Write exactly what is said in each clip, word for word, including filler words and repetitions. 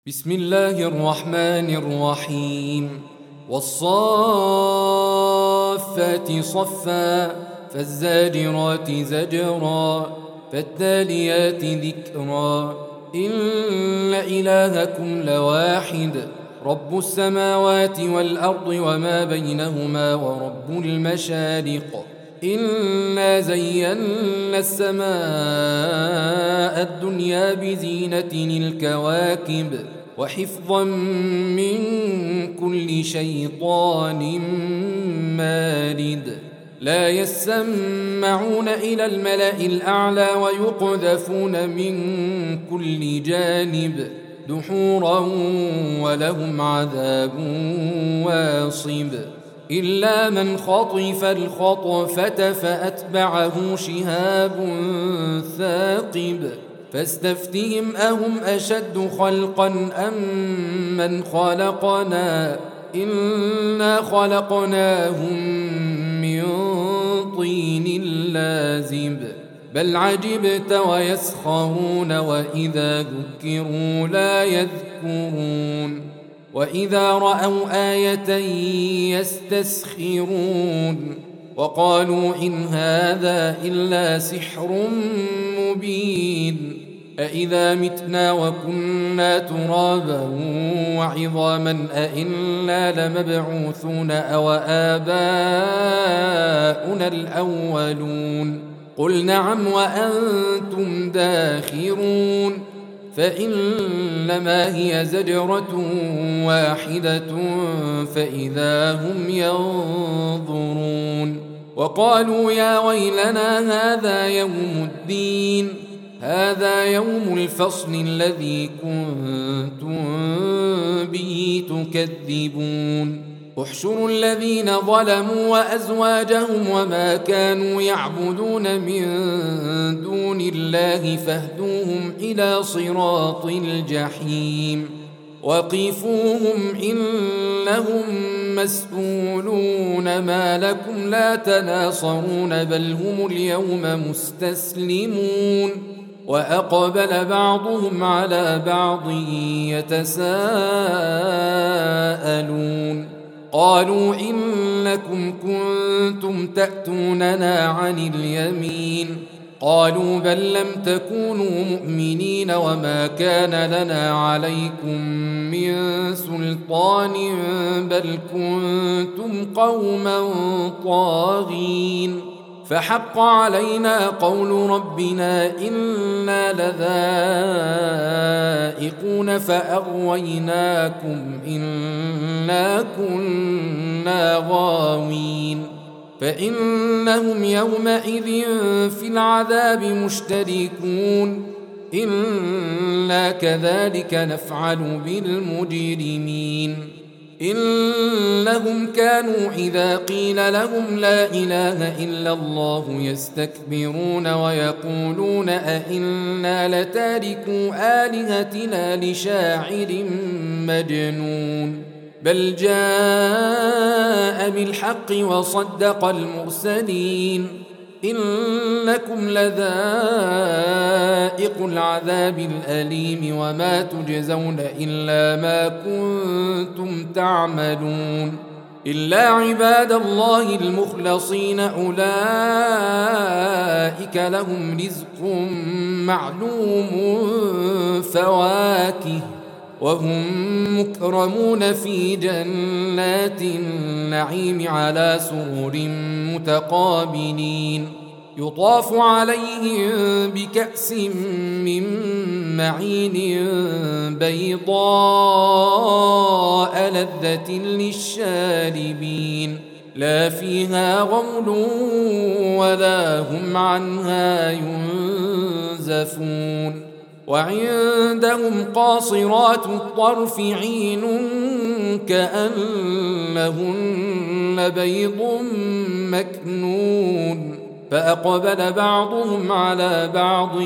بسم الله الرحمن الرحيم والصافات صفا فالزاجرات زجرا فالتاليات ذكرا إن إلهكم لواحد رب السماوات والأرض وما بينهما ورب المشارق إنا زينا السماء الدنيا بزينة الكواكب وحفظا من كل شيطان مارد لا يسمعون إلى الملأ الأعلى ويقذفون من كل جانب دحورا ولهم عذاب واصب إلا من خطف الخطفة فأتبعه شهاب ثاقب فاستفتهم أهم أشد خلقا أم من خلقنا إنا خلقناهم من طين لازب بل عجبت ويسخرون وإذا ذكروا لا يذكرون وإذا رأوا آية يستسخرون وقالوا إن هذا إلا سحر مبين أإذا متنا وكنا ترابا وعظاما أإنا لمبعوثون أو آباؤنا الأولون قل نعم وأنتم داخرون فإنما هي زجرة واحدة فإذا هم ينظرون وقالوا يا ويلنا هذا يوم الدين هذا يوم الفصل الذي كنتم به تكذبون احشروا الذين ظلموا وأزواجهم وما كانوا يعبدون من دون الله فاهدوهم إلى صراط الجحيم وقفوهم إنهم مسؤولون ما لكم لا تناصرون بل هم اليوم مستسلمون وأقبل بعضهم على بعض يتساءلون قالوا إنكم كنتم تأتوننا عن اليمين قالوا بل لم تكونوا مؤمنين وما كان لنا عليكم من سلطان بل كنتم قوما طاغين فحق علينا قول ربنا إنا لذائقون فأغويناكم إنا كنا غاوين فإنهم يومئذ في العذاب مشتركون إنا كذلك نفعل بالمجرمين إنهم كانوا إذا قيل لهم لا إله إلا الله يستكبرون ويقولون أئنا لتاركو آلهتنا لشاعر مجنون بل جاء بالحق وصدق المرسلين إنكم لذائق العذاب الأليم وما تجزون إلا ما كنتم تعملون إلا عباد الله المخلصين أولئك لهم رزق معلوم فواكه وهم مكرمون في جنات النعيم على سرر متقابلين يطاف عليهم بكأس من معين بيضاء لذة للشاربين لا فيها غول ولا هم عنها ينزفون وعندهم قاصرات الطرف عين كأنهن بيض مكنون فأقبل بعضهم على بعض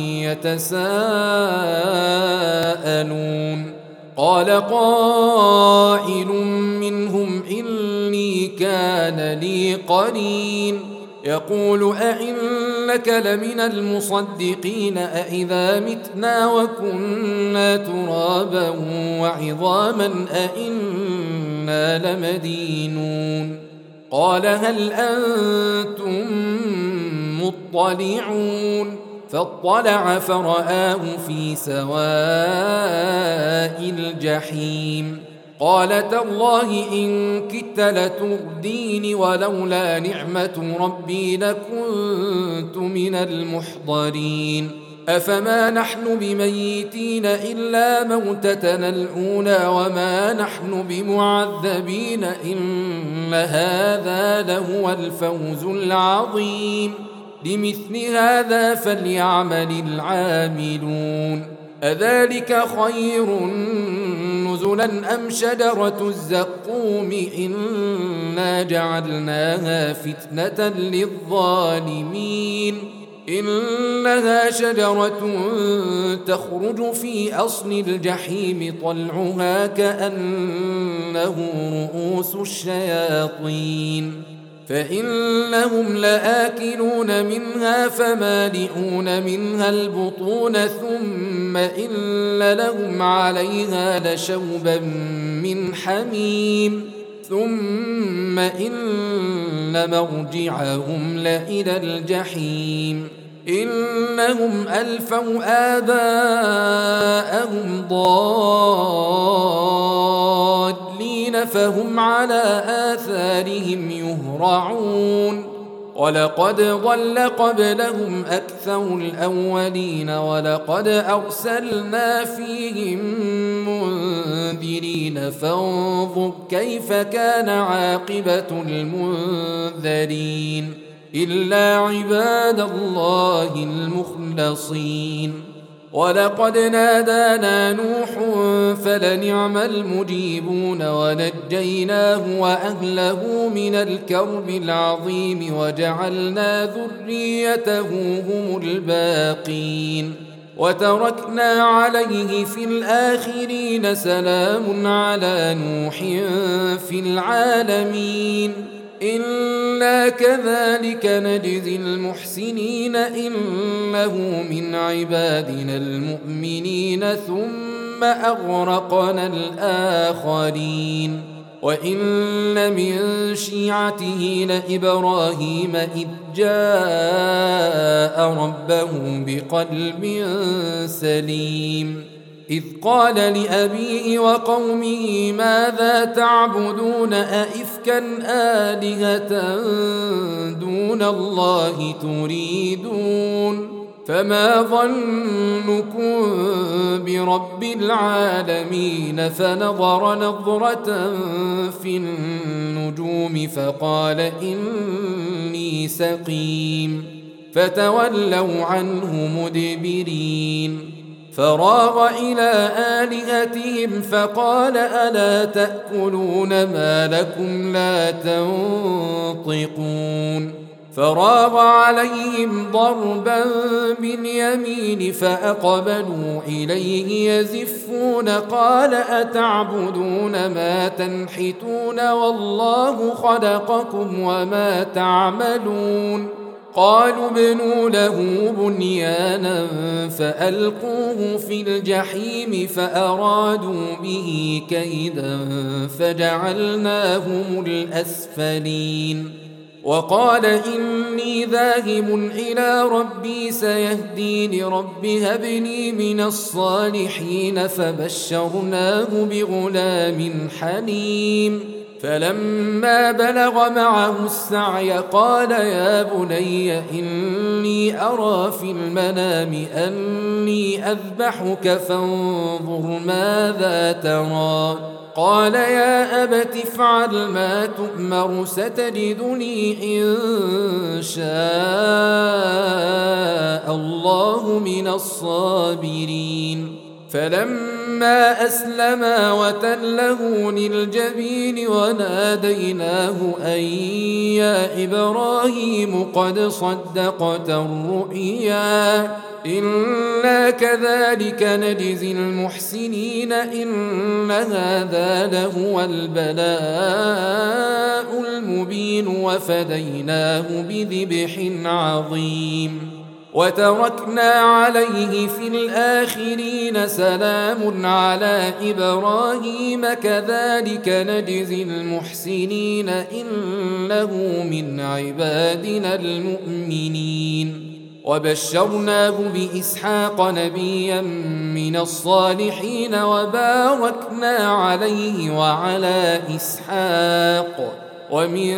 يتساءلون قال قائل منهم إني كان لي قرين يقول أئنك لمن المصدقين أئذا متنا وكنا ترابا وعظاما أئنا لمدينون قال هل أنتم مطلعون فاطلع فرآه في سواء الجحيم قال تالله إن كدت لتردين ولولا نعمة ربي لكنت من المحضرين أفما نحن بميتين إلا موتتنا الأولى وما نحن بمعذبين إن هذا لهو الفوز العظيم لمثل هذا فليعمل العاملون أذلك خير نزلا أم شجرة الزقوم إنا جعلناها فتنة للظالمين إنها شجرة تخرج في أصل الجحيم طلعها كأنه رؤوس الشياطين فإنهم لآكلون منها فمالئون منها البطون ثم إن لهم عليها لشوبا من حميم ثم إن مرجعهم لإلى الجحيم إنهم ألفوا آباءهم ضالين فهم على آثارهم يهرعون ولقد ضل قبلهم أكثر الأولين ولقد أرسلنا فيهم منذرين فانظر كيف كان عاقبة المنذرين إلا عباد الله المخلصين ولقد نادانا نوح فلنعم المجيبون ونجيناه وأهله من الكرب العظيم وجعلنا ذريته هم الباقين وتركنا عليه في الآخرين سلام على نوح في العالمين إنا كذلك نجزي المحسنين إنه من عبادنا المؤمنين ثم أغرقنا الآخرين وإن من شيعته لإبراهيم إذ جاء ربه بقلب سليم إذ قال لأبيه وقومه ماذا تعبدون أئفكا آلهة دون الله تريدون فما ظنكم برب العالمين فنظر نظرة في النجوم فقال إني سقيم فتولوا عنه مدبرين فراغ إلى آلهتهم فقال ألا تأكلون ما لكم لا تنطقون فراغ عليهم ضربا باليمين فأقبلوا إليه يزفون قال أتعبدون ما تنحتون والله خلقكم وما تعملون قالوا ابنوا له بنيانا فألقوه في الجحيم فأرادوا به كيدا فجعلناهم الأسفلين وقال إني ذاهب إلى ربي سيهدين رب هب لي من الصالحين فبشرناه بغلام حليم فلما بلغ معه السعي قال يا بني إني أرى في المنام أني أذبحك فانظر ماذا ترى قال يا أبت افعل ما تؤمر ستجدني إن شاء الله من الصابرين فلما أسلما وتله للجبين وناديناه أن يا إبراهيم قد صدقت الرؤيا إنا كذلك نجزي المحسنين إن هذا لهو البلاء المبين وفديناه بذبح عظيم وتركنا عليه في الآخرين سلام على إبراهيم كذلك نجزي المحسنين إنه من عبادنا المؤمنين وبشرناه بإسحاق نبيا من الصالحين وباركنا عليه وعلى إسحاق ومن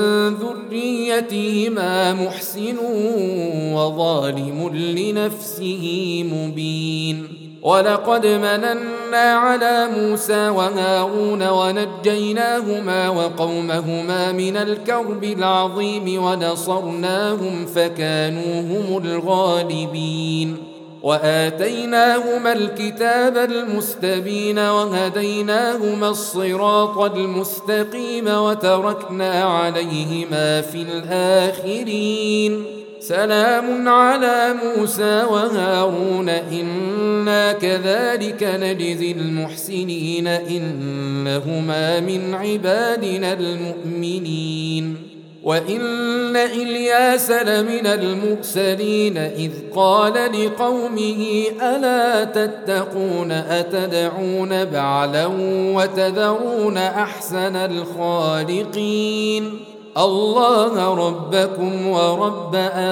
ذريتهما محسن وظالم لنفسه مبين ولقد مننا على موسى وهارون ونجيناهما وقومهما من الكرب العظيم ونصرناهم فكانوا هم الغالبين وآتيناهما الكتاب المستبين وهديناهما الصراط المستقيم وتركنا عليهما في الآخرين سلام على موسى وهارون إنا كذلك نجزي المحسنين إنهما من عبادنا المؤمنين وإن إلياس لمن المرسلين إذ قال لقومه ألا تتقون أتدعون بعلا وتذرون أحسن الخالقين الله ربكم ورب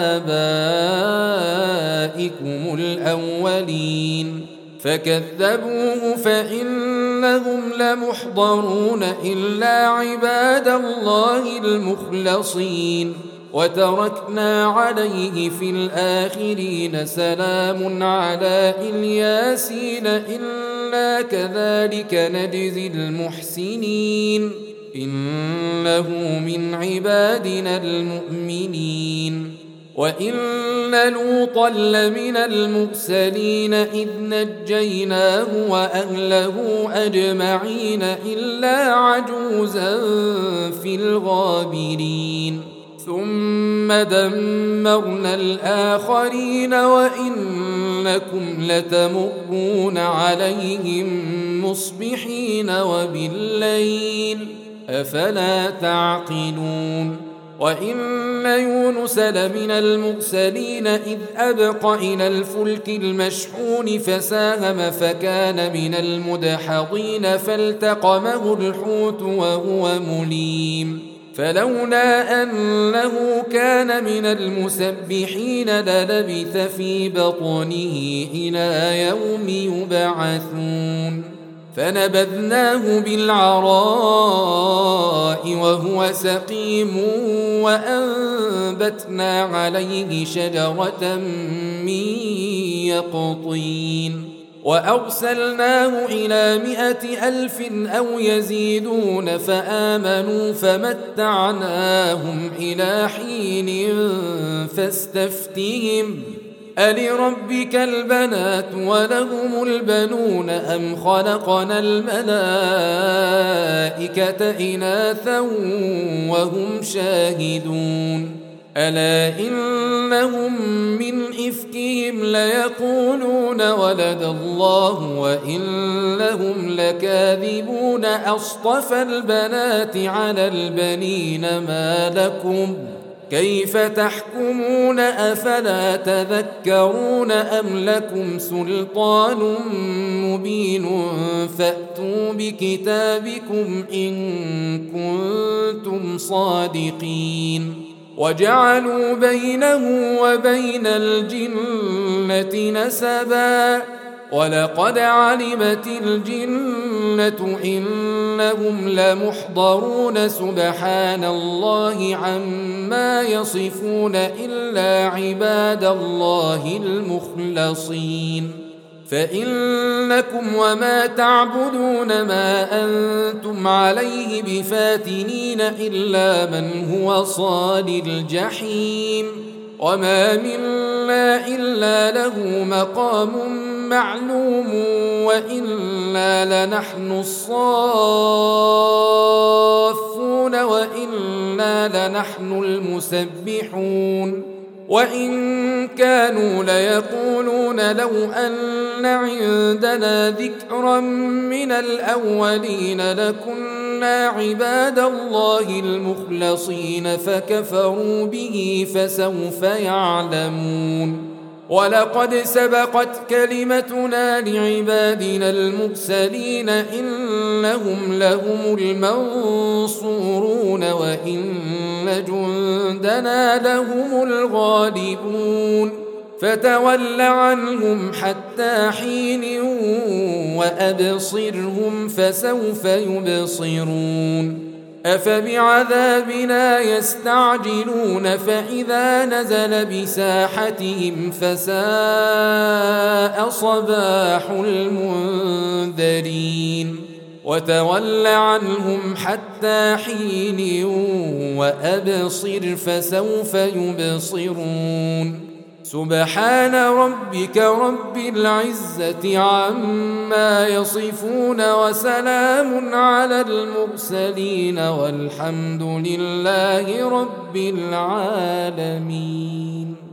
آبائكم الأولين فكذبوه فإنهم لمحضرون إلا عباد الله المخلصين وتركنا عليه في الآخرين سلام على الياسين إنا كذلك نجزي المحسنين إنه من عبادنا المؤمنين وإن لوطا لمن المرسلين إذ نجيناه وأهله أجمعين إلا عجوزا في الغابرين ثم دمرنا الآخرين وإنكم لتمرون عليهم مصبحين وبالليل أفلا تعقلون وإن يونس لمن المرسلين إذ أبق إلى الفلك المشحون فساهم فكان من المدحضين فالتقمه الحوت وهو مليم فلولا أنه كان من المسبحين للبث في بطنه إلى يوم يبعثون فنبذناه بالعراء وهو سقيم وأنبتنا عليه شجرة من يقطين وأرسلناه إلى مائة ألف أو يزيدون فآمنوا فمتعناهم إلى حين فاستفتهم ألربك البنات ولهم البنون أم خلقنا الملائكة إناثا وهم شاهدون ألا إنهم من إفكهم ليقولون ولد الله وإنهم لكاذبون أصطفى البنات على البنين ما لكم كيف تحكمون أفلا تذكرون أم لكم سلطان مبين فأتوا بكتابكم إن كنتم صادقين وجعلوا بينه وبين الجنة نسبا ولقد علمت الجنة إنهم لمحضرون سبحان الله عما يصفون إلا عباد الله المخلصين فإنكم وما تعبدون ما أنتم عليه بفاتنين إلا من هو صال الجحيم وما منا إلا له مقام معلوم وإنا لنحن الصافون وإنا لنحن المسبحون وإن كانوا ليقولون لو أن عندنا ذكرا من الأولين لكنا عباد الله المخلصين فكفروا به فسوف يعلمون. ولقد سبقت كلمتنا لعبادنا المرسلين إنهم لهم المنصورون وإن جندنا لهم الغالبون. فتول عنهم حتى حين وأبصرهم فسوف يبصرون. أفبعذابنا يستعجلون فإذا نزل بساحتهم فساء صباح المنذرين. وتول عنهم حتى حين وأبصر فسوف يبصرون. سبحان ربك رب العزة عما يصفون وسلام على المرسلين والحمد لله رب العالمين.